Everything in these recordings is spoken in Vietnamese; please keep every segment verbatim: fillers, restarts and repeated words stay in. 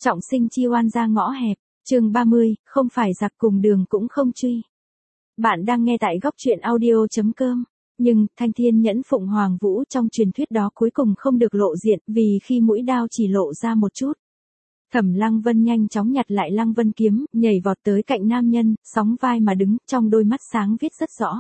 Trọng sinh chi oan ra ngõ hẹp, chương ba mươi, không phải giặc cùng đường cũng không truy. Bạn đang nghe tại góc truyện audio.com. Nhưng, Thanh Thiên Nhẫn Phụng Hoàng Vũ trong truyền thuyết đó cuối cùng không được lộ diện vì khi mũi đao chỉ lộ ra một chút. Thẩm Lăng Vân nhanh chóng nhặt lại Lăng Vân kiếm, nhảy vọt tới cạnh nam nhân, sóng vai mà đứng, trong đôi mắt sáng viết rất rõ.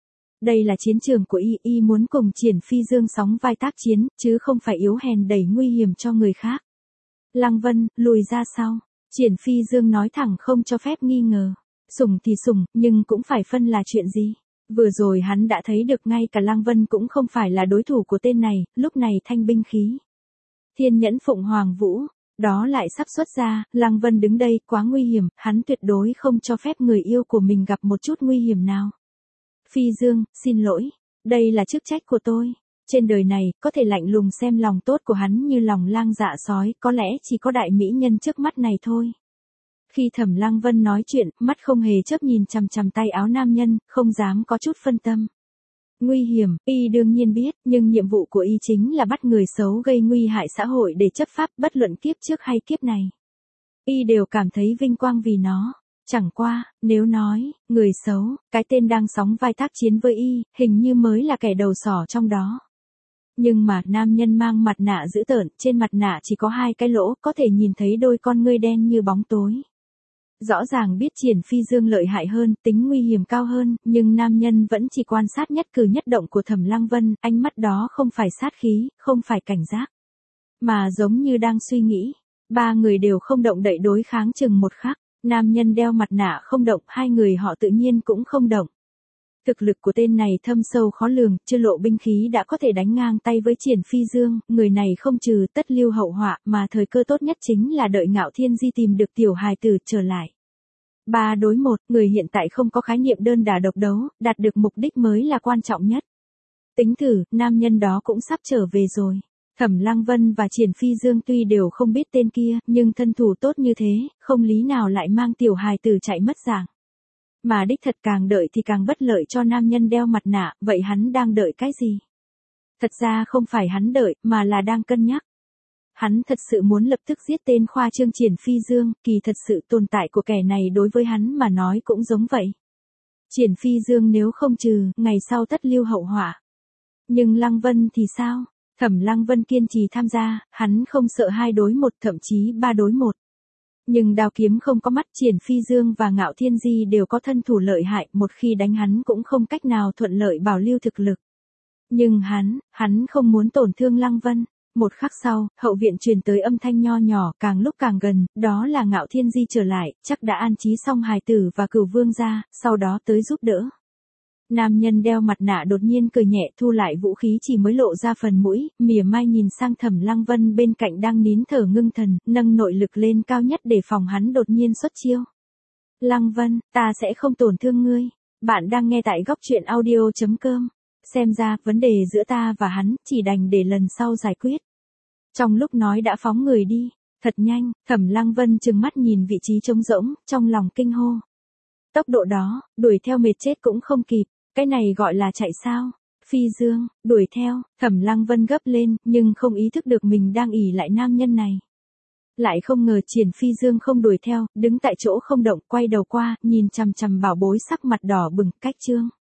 Đây là chiến trường của y, y muốn cùng Triển Phi Dương sóng vai tác chiến, chứ không phải yếu hèn đẩy nguy hiểm cho người khác. Lăng Vân, lùi ra sau. Triển Phi Dương nói thẳng không cho phép nghi ngờ. Sủng thì sủng, nhưng cũng phải phân là chuyện gì. Vừa rồi hắn đã thấy được ngay cả Lăng Vân cũng không phải là đối thủ của tên này, lúc này thanh binh khí. Thiên Nhẫn Phụng Hoàng Vũ, đó lại sắp xuất ra, Lăng Vân đứng đây quá nguy hiểm, hắn tuyệt đối không cho phép người yêu của mình gặp một chút nguy hiểm nào. Phi Dương, xin lỗi, đây là chức trách của tôi. Trên đời này, có thể lạnh lùng xem lòng tốt của hắn như lòng lang dạ sói, có lẽ chỉ có đại mỹ nhân trước mắt này thôi. Khi Thẩm Lăng Vân nói chuyện, mắt không hề chớp nhìn chằm chằm tay áo nam nhân, không dám có chút phân tâm. Nguy hiểm, y đương nhiên biết, nhưng nhiệm vụ của y chính là bắt người xấu gây nguy hại xã hội để chấp pháp, bất luận kiếp trước hay kiếp này. Y đều cảm thấy vinh quang vì nó. Chẳng qua, nếu nói, người xấu, cái tên đang sóng vai tác chiến với y, hình như mới là kẻ đầu sỏ trong đó. Nhưng mà, nam nhân mang mặt nạ dữ tợn, trên mặt nạ chỉ có hai cái lỗ, có thể nhìn thấy đôi con ngươi đen như bóng tối. Rõ ràng biết Triển Phi Dương lợi hại hơn, tính nguy hiểm cao hơn, nhưng nam nhân vẫn chỉ quan sát nhất cử nhất động của Thẩm Lăng Vân, ánh mắt đó không phải sát khí, không phải cảnh giác, mà giống như đang suy nghĩ. Ba người đều không động đậy đối kháng chừng một khắc, nam nhân đeo mặt nạ không động, hai người họ tự nhiên cũng không động. Thực lực của tên này thâm sâu khó lường, chưa lộ binh khí đã có thể đánh ngang tay với Triển Phi Dương, người này không trừ tất lưu hậu họa, mà thời cơ tốt nhất chính là đợi Ngạo Thiên Di tìm được tiểu hài tử trở lại. Ba đối một, người hiện tại không có khái niệm đơn đả độc đấu, đạt được mục đích mới là quan trọng nhất. Tính thử, nam nhân đó cũng sắp trở về rồi. Thẩm Lăng Vân và Triển Phi Dương tuy đều không biết tên kia, nhưng thân thủ tốt như thế, không lý nào lại mang tiểu hài tử chạy mất dạng. Mà đích thật càng đợi thì càng bất lợi cho nam nhân đeo mặt nạ, vậy hắn đang đợi cái gì? Thật ra không phải hắn đợi, mà là đang cân nhắc. Hắn thật sự muốn lập tức giết tên khoa trương Triển Phi Dương, kỳ thật sự tồn tại của kẻ này đối với hắn mà nói cũng giống vậy. Triển Phi Dương nếu không trừ, ngày sau tất lưu hậu họa. Nhưng Lăng Vân thì sao? Thẩm Lăng Vân kiên trì tham gia, hắn không sợ hai đối một, thậm chí ba đối một. Nhưng đao kiếm không có mắt, Triển Phi Dương và Ngạo Thiên Di đều có thân thủ lợi hại, một khi đánh hắn cũng không cách nào thuận lợi bảo lưu thực lực. Nhưng hắn, hắn không muốn tổn thương Lăng Vân. Một khắc sau, hậu viện truyền tới âm thanh nho nhỏ, càng lúc càng gần, đó là Ngạo Thiên Di trở lại, chắc đã an trí xong hài tử và Cửu Vương gia, sau đó tới giúp đỡ. Nam nhân đeo mặt nạ đột nhiên cười nhẹ, thu lại vũ khí chỉ mới lộ ra phần mũi, mỉa mai nhìn sang Thẩm Lăng Vân bên cạnh đang nín thở ngưng thần, nâng nội lực lên cao nhất để phòng hắn đột nhiên xuất chiêu. Lăng Vân, ta sẽ không tổn thương ngươi. Bạn đang nghe tại góc truyện audio.com. Xem ra, vấn đề giữa ta và hắn, chỉ đành để lần sau giải quyết. Trong lúc nói đã phóng người đi, thật nhanh, Thẩm Lăng Vân trừng mắt nhìn vị trí trống rỗng, trong lòng kinh hô. Tốc độ đó, đuổi theo mệt chết cũng không kịp, cái này gọi là chạy sao? Phi Dương, đuổi theo, Thẩm Lăng Vân gấp lên, nhưng không ý thức được mình đang ỷ lại nam nhân này. Lại không ngờ Triển Phi Dương không đuổi theo, đứng tại chỗ không động, quay đầu qua, nhìn chằm chằm bảo bối sắc mặt đỏ bừng, cách trương.